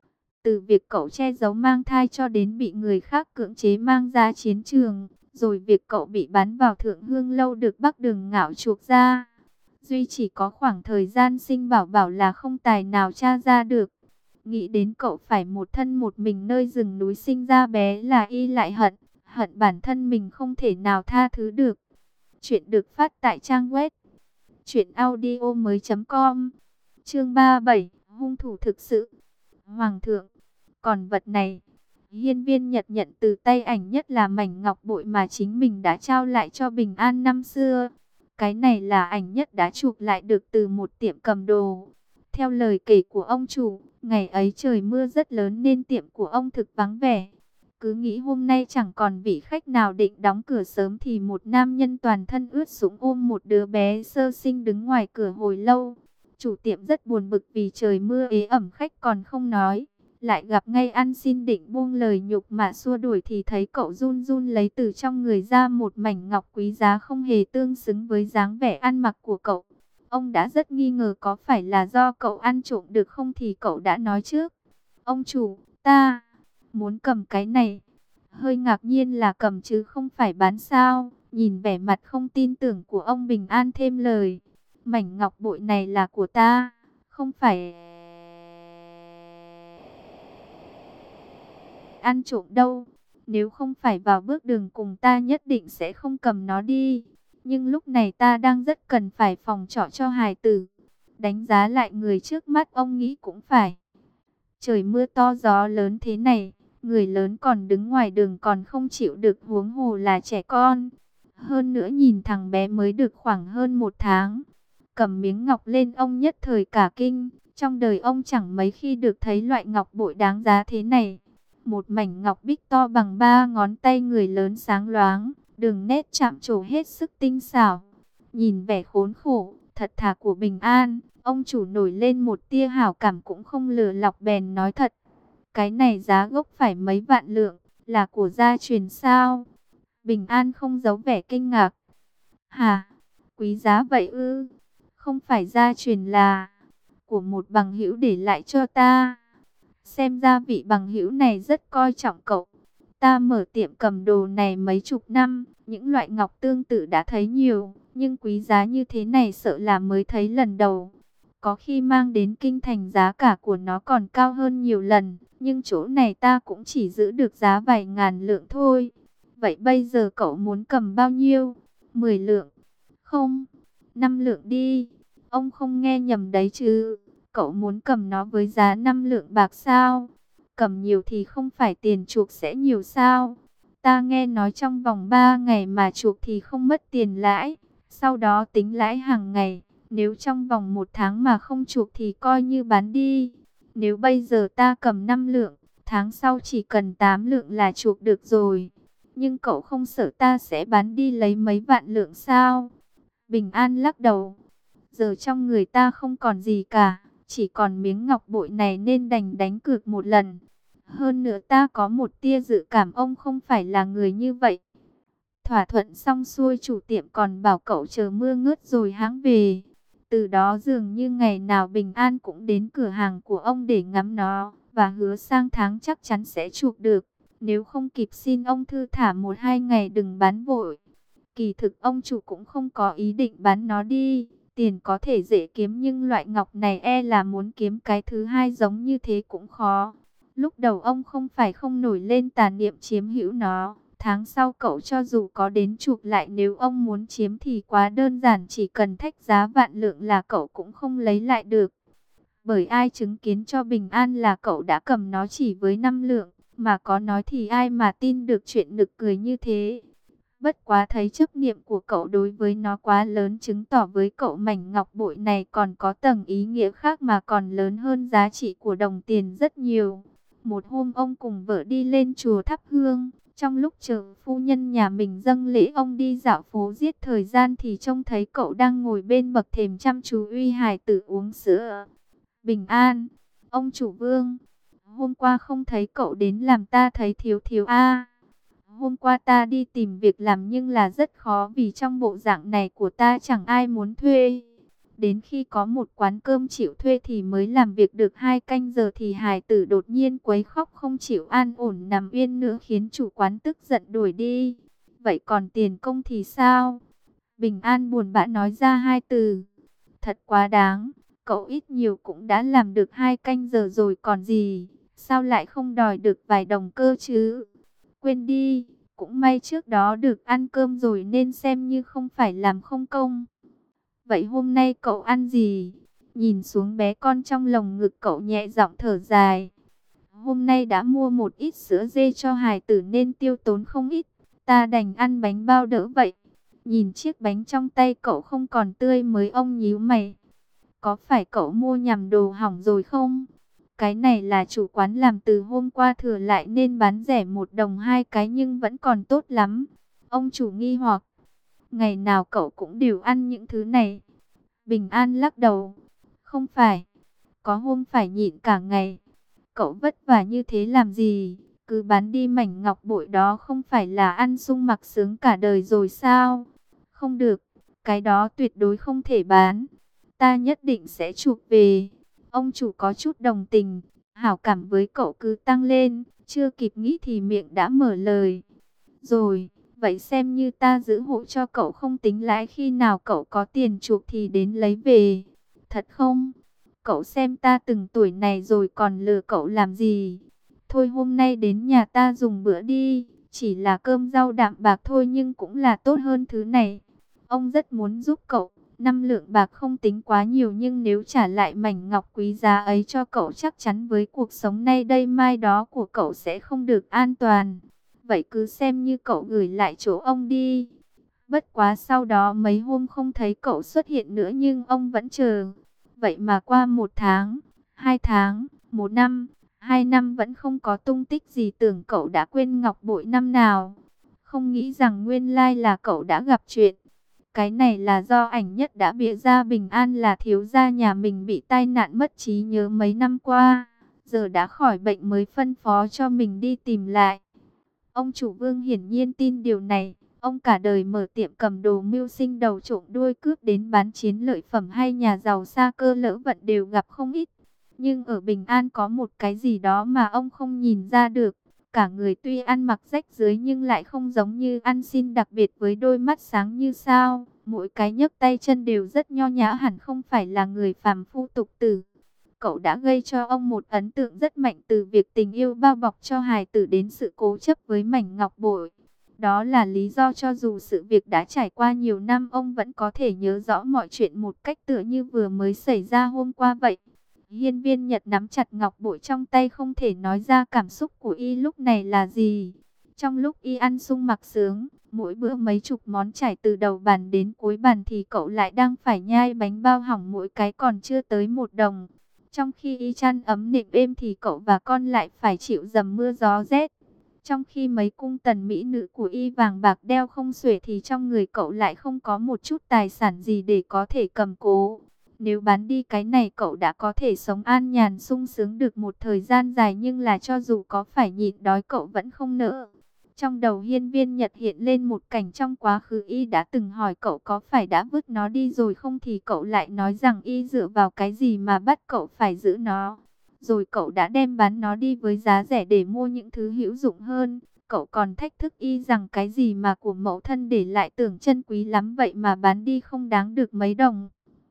Từ việc cậu che giấu mang thai cho đến bị người khác cưỡng chế mang ra chiến trường. Rồi việc cậu bị bắn vào Thượng Hương Lâu được Bắc Đường Ngạo chuộc ra. Duy chỉ có khoảng thời gian sinh bảo bảo là không tài nào tra ra được. Nghĩ đến cậu phải một thân một mình nơi rừng núi sinh ra bé là Y lại hận. Hận bản thân mình không thể nào tha thứ được. Chuyện được phát tại trang web truyện audio mới chấm com. Chương ba mươi bảy, hung thủ thực sự. Hoàng thượng, còn vật này. Hiên Viên Nhật nhận từ tay Ảnh Nhất là mảnh ngọc bội mà chính mình đã trao lại cho Bình An năm xưa. Cái này là Ảnh Nhất đã chuộc lại được từ một tiệm cầm đồ. Theo lời kể của ông chủ, ngày ấy trời mưa rất lớn nên tiệm của ông thực vắng vẻ. Cứ nghĩ hôm nay chẳng còn vị khách nào định đóng cửa sớm thì một nam nhân toàn thân ướt sũng ôm một đứa bé sơ sinh đứng ngoài cửa hồi lâu. Chủ tiệm rất buồn bực vì trời mưa ế ẩm, khách còn không nói. Lại gặp ngay ăn xin định buông lời nhục mà xua đuổi thì thấy cậu run run lấy từ trong người ra một mảnh ngọc quý giá không hề tương xứng với dáng vẻ ăn mặc của cậu. Ông đã rất nghi ngờ có phải là do cậu ăn trộm được không thì cậu đã nói trước. Ông chủ, ta muốn cầm cái này. Hơi ngạc nhiên là cầm chứ không phải bán sao. Nhìn vẻ mặt không tin tưởng của ông Bình An thêm lời. Mảnh ngọc bội này là của ta, không phải ăn trộm đâu. Nếu không phải vào bước đường cùng ta nhất định sẽ không cầm nó đi. Nhưng lúc này ta đang rất cần phải phòng trọ cho hài tử. Đánh giá lại người trước mắt ông nghĩ cũng phải. Trời mưa to gió lớn thế này, người lớn còn đứng ngoài đường còn không chịu được, huống hồ là trẻ con. Hơn nữa nhìn thằng bé mới được khoảng hơn một tháng. Cầm miếng ngọc lên ông nhất thời cả kinh. Trong đời ông chẳng mấy khi được thấy loại ngọc bội đáng giá thế này. Một mảnh ngọc bích to bằng ba ngón tay người lớn sáng loáng, đường nét chạm trổ hết sức tinh xảo. Nhìn vẻ khốn khổ, thật thà của Bình An, ông chủ nổi lên một tia hảo cảm cũng không lừa lọc bèn nói thật. Cái này giá gốc phải mấy vạn lượng, là của gia truyền sao? Bình An không giấu vẻ kinh ngạc. Hả? Quý giá vậy ư? Không phải gia truyền là của một bằng hữu để lại cho ta. Xem ra vị bằng hữu này rất coi trọng cậu. Ta mở tiệm cầm đồ này mấy chục năm, những loại ngọc tương tự đã thấy nhiều, nhưng quý giá như thế này sợ là mới thấy lần đầu. Có khi mang đến kinh thành giá cả của nó còn cao hơn nhiều lần, nhưng chỗ này ta cũng chỉ giữ được giá vài ngàn lượng thôi. Vậy bây giờ cậu muốn cầm bao nhiêu? Mười lượng? Không, năm lượng đi. Ông không nghe nhầm đấy chứ? Cậu muốn cầm nó với giá năm lượng bạc sao? Cầm nhiều thì không phải tiền chuộc sẽ nhiều sao? Ta nghe nói trong vòng ba ngày mà chuộc thì không mất tiền lãi, sau đó tính lãi hàng ngày. Nếu trong vòng một tháng mà không chuộc thì coi như bán đi. Nếu bây giờ ta cầm năm lượng, tháng sau chỉ cần tám lượng là chuộc được rồi. Nhưng cậu không sợ ta sẽ bán đi lấy mấy vạn lượng sao? Bình An lắc đầu. Giờ trong người ta không còn gì cả, chỉ còn miếng ngọc bội này nên đành đánh cược một lần. Hơn nữa ta có một tia dự cảm ông không phải là người như vậy. Thỏa thuận xong xuôi, chủ tiệm còn bảo cậu chờ mưa ngớt rồi hãng về. Từ đó dường như ngày nào Bình An cũng đến cửa hàng của ông để ngắm nó, và hứa sang tháng chắc chắn sẽ chuộc được. Nếu không kịp xin ông thư thả một hai ngày đừng bán vội. Kỳ thực ông chủ cũng không có ý định bán nó đi. Tiền có thể dễ kiếm nhưng loại ngọc này e là muốn kiếm cái thứ hai giống như thế cũng khó. Lúc đầu ông không phải không nổi lên tà niệm chiếm hữu nó. Tháng sau cậu cho dù có đến chuộc lại, nếu ông muốn chiếm thì quá đơn giản, chỉ cần thách giá vạn lượng là cậu cũng không lấy lại được. Bởi ai chứng kiến cho Bình An là cậu đã cầm nó chỉ với năm lượng, mà có nói thì ai mà tin được chuyện nực cười như thế. Bất quá thấy chấp niệm của cậu đối với nó quá lớn, chứng tỏ với cậu mảnh ngọc bội này còn có tầng ý nghĩa khác mà còn lớn hơn giá trị của đồng tiền rất nhiều. Một hôm ông cùng vợ đi lên chùa thắp hương. Trong lúc chờ phu nhân nhà mình dâng lễ, ông đi dạo phố giết thời gian thì trông thấy cậu đang ngồi bên bậc thềm chăm chú uy hài tử uống sữa. Bình An, ông chủ Vương, hôm qua không thấy cậu đến làm ta thấy thiếu thiếu a. Hôm qua ta đi tìm việc làm nhưng là rất khó, vì trong bộ dạng này của ta chẳng ai muốn thuê. Đến khi có một quán cơm chịu thuê thì mới làm việc được hai canh giờ thì hài tử đột nhiên quấy khóc không chịu an ổn nằm yên nữa, khiến chủ quán tức giận đuổi đi. Vậy còn tiền công thì sao? Bình An buồn bã nói ra hai từ. Thật quá đáng, cậu ít nhiều cũng đã làm được hai canh giờ rồi còn gì, sao lại không đòi được vài đồng cơ chứ? Quên đi, cũng may trước đó được ăn cơm rồi nên xem như không phải làm không công. Vậy hôm nay cậu ăn gì? Nhìn xuống bé con trong lồng ngực cậu nhẹ giọng thở dài. Hôm nay đã mua một ít sữa dê cho hài tử nên tiêu tốn không ít. Ta đành ăn bánh bao đỡ vậy. Nhìn chiếc bánh trong tay cậu không còn tươi mới, ông nhíu mày. Có phải cậu mua nhầm đồ hỏng rồi không? Cái này là chủ quán làm từ hôm qua thừa lại nên bán rẻ một đồng hai cái nhưng vẫn còn tốt lắm. Ông chủ nghi hoặc. Ngày nào cậu cũng đều ăn những thứ này. Bình An lắc đầu. Không phải. Có hôm phải nhịn cả ngày. Cậu vất vả như thế làm gì? Cứ bán đi mảnh ngọc bội đó không phải là ăn sung mặc sướng cả đời rồi sao? Không được. Cái đó tuyệt đối không thể bán. Ta nhất định sẽ chuộc về. Ông chủ có chút đồng tình. Hảo cảm với cậu cứ tăng lên. Chưa kịp nghĩ thì miệng đã mở lời. Rồi. Vậy xem như ta giữ hộ cho cậu, không tính lãi, khi nào cậu có tiền chuộc thì đến lấy về. Thật không? Cậu xem ta từng tuổi này rồi còn lừa cậu làm gì? Thôi hôm nay đến nhà ta dùng bữa đi. Chỉ là cơm rau đạm bạc thôi nhưng cũng là tốt hơn thứ này. Ông rất muốn giúp cậu. Năm lượng bạc không tính quá nhiều nhưng nếu trả lại mảnh ngọc quý giá ấy cho cậu, chắc chắn với cuộc sống nay đây mai đó của cậu sẽ không được an toàn. Vậy cứ xem như cậu gửi lại chỗ ông đi. Bất quá sau đó mấy hôm không thấy cậu xuất hiện nữa nhưng ông vẫn chờ. Vậy mà qua một tháng, hai tháng, một năm, hai năm vẫn không có tung tích gì, tưởng cậu đã quên ngọc bội năm nào. không nghĩ rằng nguyên lai là cậu đã gặp chuyện. Cái này là do ảnh nhất đã bịa ra. Bình An là thiếu gia nhà mình bị tai nạn mất trí nhớ mấy năm qua, giờ đã khỏi bệnh mới phân phó cho mình đi tìm lại. Ông chủ Vương hiển nhiên tin điều này. Ông cả đời mở tiệm cầm đồ, mưu sinh đầu trộm đuôi cướp đến bán chiến lợi phẩm hay nhà giàu xa cơ lỡ vận đều gặp không ít. Nhưng ở Bình An có một cái gì đó mà ông không nhìn ra được. Cả người tuy ăn mặc rách rưới nhưng lại không giống như ăn xin, đặc biệt với đôi mắt sáng như sao. Mỗi cái nhấc tay chân đều rất nho nhã, hẳn không phải là người phàm phu tục tử. Cậu đã gây cho ông một ấn tượng rất mạnh, từ việc tình yêu bao bọc cho hài tử đến sự cố chấp với mảnh ngọc bội. Đó là lý do cho dù sự việc đã trải qua nhiều năm, ông vẫn có thể nhớ rõ mọi chuyện một cách tựa như vừa mới xảy ra hôm qua vậy. Hiên Viên Nhật nắm chặt ngọc bội trong tay, không thể nói ra cảm xúc của y lúc này là gì. Trong lúc y ăn sung mặc sướng, mỗi bữa mấy chục món trải từ đầu bàn đến cuối bàn, thì cậu lại đang phải nhai bánh bao hỏng mỗi cái còn chưa tới một đồng. Trong khi y chăn ấm nệm êm thì cậu và con lại phải chịu dầm mưa gió rét. Trong khi mấy cung tần mỹ nữ của y vàng bạc đeo không xuể, thì trong người cậu lại không có một chút tài sản gì để có thể cầm cố. Nếu bán đi cái này, cậu đã có thể sống an nhàn sung sướng được một thời gian dài, nhưng là cho dù có phải nhịn đói cậu vẫn không nỡ. Trong đầu Hiên Viên Nhật hiện lên một cảnh trong quá khứ, y đã từng hỏi cậu có phải đã vứt nó đi rồi không, thì cậu lại nói rằng y dựa vào cái gì mà bắt cậu phải giữ nó. Rồi cậu đã đem bán nó đi với giá rẻ để mua những thứ hữu dụng hơn. Cậu còn thách thức y rằng cái gì mà của mẫu thân để lại tưởng chân quý lắm vậy mà bán đi không đáng được mấy đồng.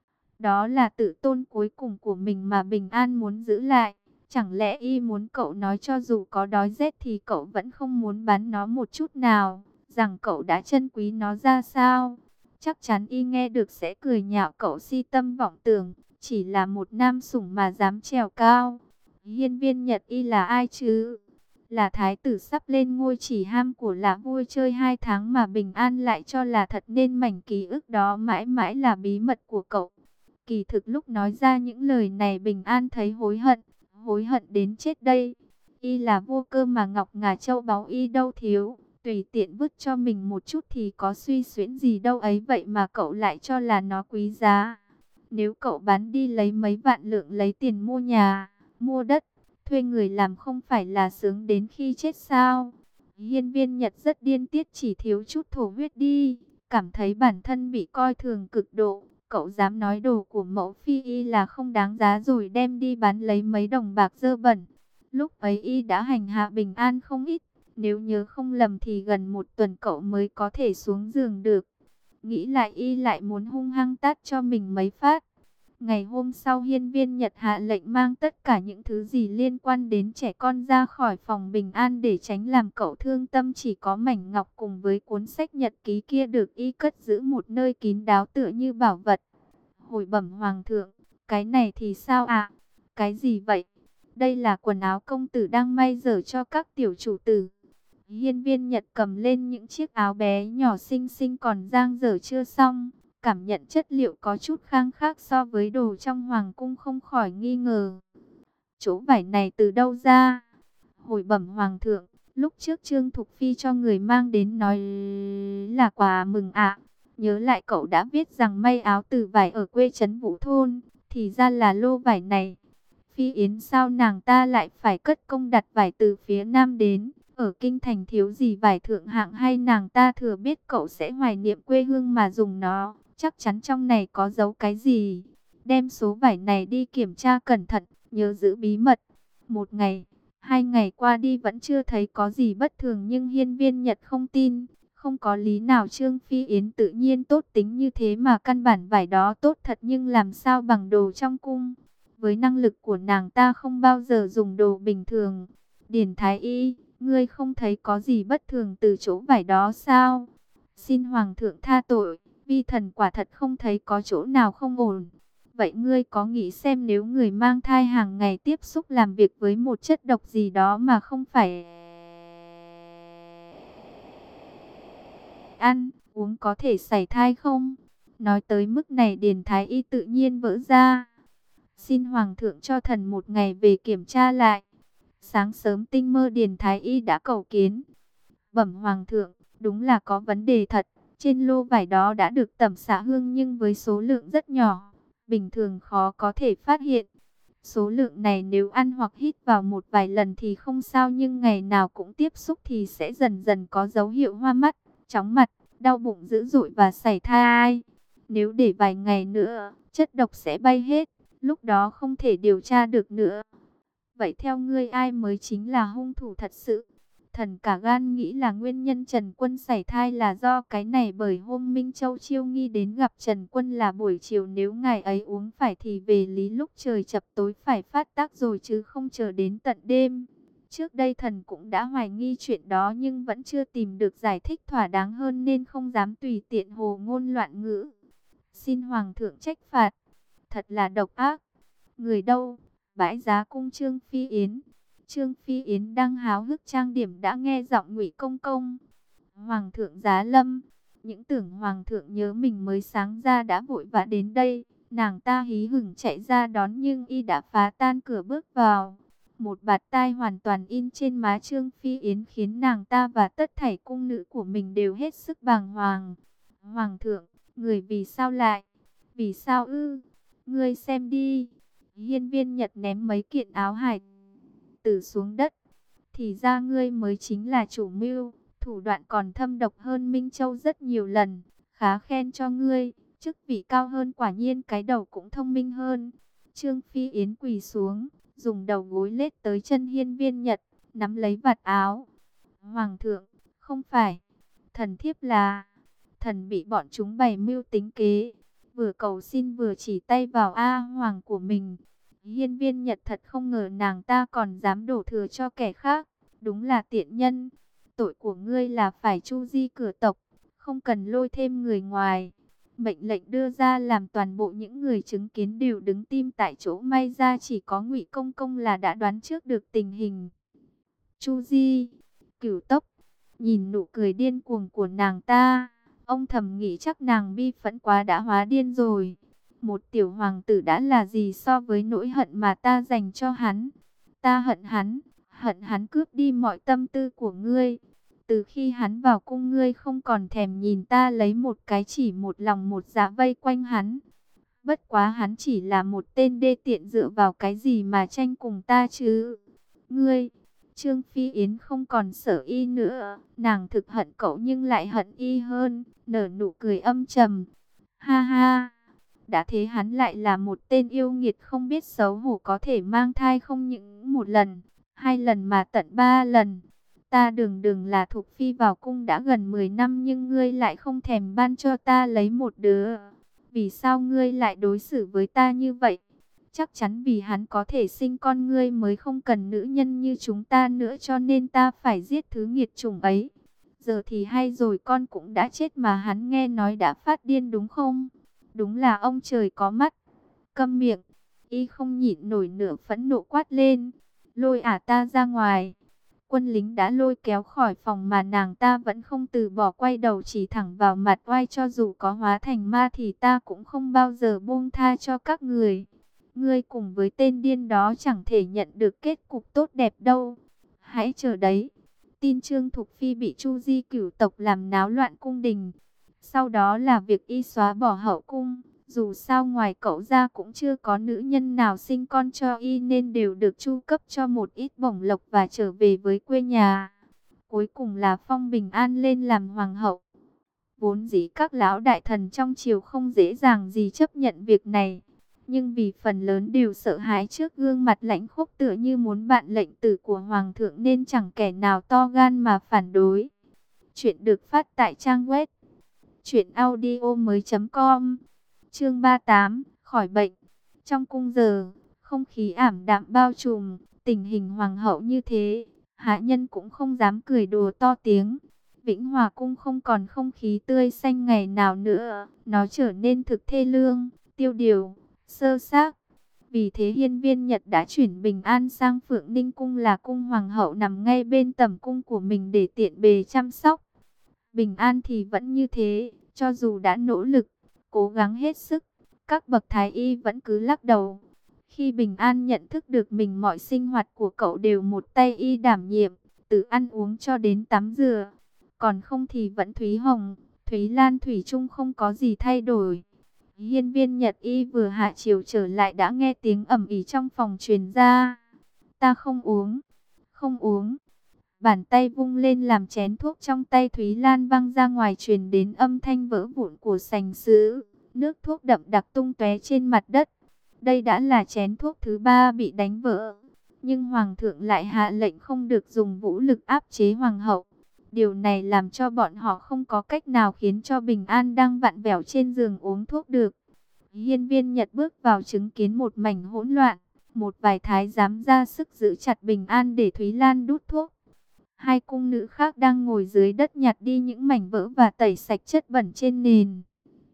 Đó là tự tôn cuối cùng của mình mà Bình An muốn giữ lại. Chẳng lẽ y muốn cậu nói cho dù có đói rét thì cậu vẫn không muốn bán nó một chút nào, rằng cậu đã trân quý nó ra sao? Chắc chắn y nghe được sẽ cười nhạo cậu si tâm vọng tưởng, chỉ là một nam sủng mà dám trèo cao. Hiên Viên Nhật y là ai chứ? Là thái tử sắp lên ngôi, chỉ ham của là vui chơi hai tháng mà Bình An lại cho là thật, nên mảnh ký ức đó mãi mãi là bí mật của cậu. Kỳ thực lúc nói ra những lời này, Bình An thấy hối hận, hối hận đến chết đây. Y là vô cơ mà ngọc ngà châu báu y đâu thiếu, tùy tiện vứt cho mình một chút thì có suy xuyễn gì đâu ấy, vậy mà cậu lại cho là nó quý giá. Nếu cậu bán đi lấy mấy vạn lượng, lấy tiền mua nhà, mua đất, thuê người làm, không phải là sướng đến khi chết sao? Hiên Viên Nhật rất điên tiết, chỉ thiếu chút thổ huyết đi, cảm thấy bản thân bị coi thường cực độ. Cậu dám nói đồ của mẫu phi y là không đáng giá rồi đem đi bán lấy mấy đồng bạc dơ bẩn. Lúc ấy y đã hành hạ Bình An không ít, nếu nhớ không lầm thì gần một tuần cậu mới có thể xuống giường được. Nghĩ lại y lại muốn hung hăng tát cho mình mấy phát. Ngày hôm sau, Hiên Viên Nhật hạ lệnh mang tất cả những thứ gì liên quan đến trẻ con ra khỏi phòng Bình An để tránh làm cậu thương tâm. Chỉ có mảnh ngọc cùng với cuốn sách nhật ký kia được y cất giữ một nơi kín đáo tựa như bảo vật. Hồi bẩm hoàng thượng, cái này thì sao ạ? Cái gì vậy? Đây là quần áo công tử đang may dở cho các tiểu chủ tử. Hiên Viên Nhật cầm lên những chiếc áo bé nhỏ xinh xinh còn dang dở chưa xong, cảm nhận chất liệu có chút khang khác so với đồ trong hoàng cung, không khỏi nghi ngờ. Chỗ vải này từ đâu ra? Hồi bẩm hoàng thượng, lúc trước Trương Thục Phi cho người mang đến nói là quà mừng ạ. Nhớ lại cậu đã viết rằng may áo từ vải ở quê trấn Vũ Thôn, thì ra là lô vải này. Phi Yến sao nàng ta lại phải cất công đặt vải từ phía Nam đến? Ở kinh thành thiếu gì vải thượng hạng, hay nàng ta thừa biết cậu sẽ hoài niệm quê hương mà dùng nó? Chắc chắn trong này có giấu cái gì. Đem số vải này đi kiểm tra cẩn thận, nhớ giữ bí mật. Một ngày, hai ngày qua đi vẫn chưa thấy có gì bất thường, nhưng Hiên Viên Nhật không tin. Không có lý nào Trương Phi Yến tự nhiên tốt tính như thế mà căn bản vải đó tốt thật, nhưng làm sao bằng đồ trong cung. Với năng lực của nàng ta không bao giờ dùng đồ bình thường. Điển Thái Y, ngươi không thấy có gì bất thường từ chỗ vải đó sao? Xin hoàng thượng tha tội, vi thần quả thật không thấy có chỗ nào không ổn. Vậy ngươi có nghĩ xem nếu người mang thai hàng ngày tiếp xúc làm việc với một chất độc gì đó mà không phải ăn, uống có thể sảy thai không? Nói tới mức này Điền Thái Y tự nhiên vỡ ra. Xin hoàng thượng cho thần một ngày về kiểm tra lại. Sáng sớm tinh mơ Điền Thái Y đã cầu kiến. Bẩm hoàng thượng, Đúng là có vấn đề thật. Trên lô vải đó đã được tẩm xạ hương nhưng với số lượng rất nhỏ, bình thường khó có thể phát hiện. Số lượng này nếu ăn hoặc hít vào một vài lần thì không sao, nhưng ngày nào cũng tiếp xúc thì sẽ dần dần có dấu hiệu hoa mắt, chóng mặt, đau bụng dữ dội và sảy thai. Nếu để vài ngày nữa, chất độc sẽ bay hết, lúc đó không thể điều tra được nữa. Vậy theo ngươi ai mới chính là hung thủ thật sự? Thần cả gan nghĩ là nguyên nhân Trần Quân sảy thai là do cái này, bởi hôm Minh Châu chiêu nghi đến gặp Trần Quân là buổi chiều, nếu ngày ấy uống phải thì về lý lúc trời chập tối phải phát tác rồi chứ không chờ đến tận đêm. Trước đây thần cũng đã hoài nghi chuyện đó nhưng vẫn chưa tìm được giải thích thỏa đáng hơn nên không dám tùy tiện hồ ngôn loạn ngữ. Xin Hoàng thượng trách phạt, thật là độc ác. Người đâu? Bãi Giá Cung Trương Phi Yến. Trương Phi Yến đang háo hức trang điểm đã nghe giọng Ngụy Công Công. Hoàng thượng giá lâm. Những tưởng Hoàng thượng nhớ mình mới sáng ra đã vội vã đến đây. Nàng ta hí hửng chạy ra đón nhưng y đã phá tan cửa bước vào. Một bạt tai hoàn toàn in trên má Trương Phi Yến khiến nàng ta và tất thảy cung nữ của mình đều hết sức bàng hoàng. Hoàng thượng, người vì sao lại? Vì sao ư? Ngươi xem đi. Hiên Viên Nhật ném mấy kiện áo hải tử xuống đất. Thì ra ngươi mới chính là chủ mưu, thủ đoạn còn thâm độc hơn Minh Châu rất nhiều lần. Khá khen cho ngươi, chức vị cao hơn quả nhiên cái đầu cũng thông minh hơn. Trương Phi Yến quỳ xuống, dùng đầu gối lết tới chân Hiên Viên Nhật, nắm lấy vạt áo. Hoàng thượng, không phải, thần thiếp là, thần bị bọn chúng bày mưu tính kế, vừa cầu xin vừa chỉ tay vào A Hoàng của mình. Hiên Viên Nhật thật không ngờ nàng ta còn dám đổ thừa cho kẻ khác, đúng là tiện nhân. Tội của ngươi là phải chu di cửa tộc, không cần lôi thêm người ngoài. Mệnh lệnh đưa ra làm toàn bộ những người chứng kiến đều đứng tim tại chỗ, may ra chỉ có Ngụy Công Công là đã đoán trước được tình hình. Chu di, Cửu tộc, nhìn nụ cười điên cuồng của nàng ta, ông thầm nghĩ chắc nàng bi phẫn quá đã hóa điên rồi. Một tiểu hoàng tử đã là gì so với nỗi hận mà ta dành cho hắn. Ta hận hắn, hận hắn cướp đi mọi tâm tư của ngươi. Từ khi hắn vào cung ngươi không còn thèm nhìn ta lấy một cái, chỉ một lòng một dạ vây quanh hắn. Bất quá hắn chỉ là một tên đê tiện, dựa vào cái gì mà tranh cùng ta chứ? Ngươi, Trương Phi Yến không còn sợ y nữa, nàng thực hận cậu nhưng lại hận y hơn, nở nụ cười âm trầm. Ha ha! Đã thế hắn lại là một tên yêu nghiệt không biết xấu hổ, có thể mang thai không những một lần, hai lần mà tận ba lần. Ta đường đường là thuộc phi vào cung đã gần mười năm nhưng ngươi lại không thèm ban cho ta lấy một đứa. Vì sao ngươi lại đối xử với ta như vậy? Chắc chắn vì hắn có thể sinh con, ngươi mới không cần nữ nhân như chúng ta nữa cho nên ta phải giết thứ nghiệt chủng ấy. Giờ thì hay rồi, con cũng đã chết mà hắn nghe nói đã phát điên đúng không? Đúng là ông trời có mắt. Câm miệng. Y không nhịn nổi nửa phẫn nộ quát lên. Lôi ả ta ra ngoài. Quân lính đã lôi kéo khỏi phòng mà nàng ta vẫn không từ bỏ, quay đầu chỉ thẳng vào mặt oai. Cho dù có hóa thành ma thì ta cũng không bao giờ buông tha cho các người. Ngươi cùng với tên điên đó chẳng thể nhận được kết cục tốt đẹp đâu. Hãy chờ đấy. Tin Trương Thục Phi bị Chu Di cửu tộc làm náo loạn cung đình. Sau đó là việc y xóa bỏ hậu cung. Dù sao ngoài cậu ra cũng chưa có nữ nhân nào sinh con cho y nên đều được chu cấp cho một ít bổng lộc và trở về với quê nhà. Cuối cùng là phong Bình An lên làm hoàng hậu. Vốn dĩ các lão đại thần trong triều không dễ dàng gì chấp nhận việc này. Nhưng vì phần lớn đều sợ hãi trước gương mặt lãnh khốc tựa như muốn bạn lệnh tử của hoàng thượng nên chẳng kẻ nào to gan mà phản đối. Chuyện được phát tại trang web truyện audio mới chấm com. Chương ba mươi tám, khỏi bệnh. Trong cung giờ, không khí ảm đạm bao trùm, tình hình hoàng hậu như thế, hạ nhân cũng không dám cười đùa to tiếng. Vĩnh Hòa cung không còn không khí tươi xanh ngày nào nữa, nó trở nên thực thê lương, tiêu điều, sơ xác. Vì thế Hiên Viên Nhật đã chuyển Bình An sang Phượng Ninh cung, là cung hoàng hậu nằm ngay bên tầm cung của mình để tiện bề chăm sóc. Bình An thì vẫn như thế, cho dù đã nỗ lực, cố gắng hết sức, các bậc thái y vẫn cứ lắc đầu. Khi Bình An nhận thức được mình mọi sinh hoạt của cậu đều một tay y đảm nhiệm, từ ăn uống cho đến tắm rửa, còn không thì vẫn Thúy Hồng, Thúy Lan thủy chung không có gì thay đổi. Hiên viên Nhật Y vừa hạ chiều trở lại đã nghe tiếng ầm ĩ trong phòng truyền ra. Ta không uống, không uống. Bàn tay vung lên làm chén thuốc trong tay Thúy Lan văng ra ngoài, truyền đến âm thanh vỡ vụn của sành sứ. Nước thuốc đậm đặc tung tóe trên mặt đất. Đây đã là chén thuốc thứ ba bị đánh vỡ. Nhưng Hoàng thượng lại hạ lệnh không được dùng vũ lực áp chế Hoàng hậu. Điều này làm cho bọn họ không có cách nào khiến cho Bình An đang vặn vẹo trên giường uống thuốc được. Hiên viên Nhật bước vào chứng kiến một mảnh hỗn loạn. Một vài thái giám ra sức giữ chặt Bình An để Thúy Lan đút thuốc. Hai cung nữ khác đang ngồi dưới đất nhặt đi những mảnh vỡ và tẩy sạch chất bẩn trên nền.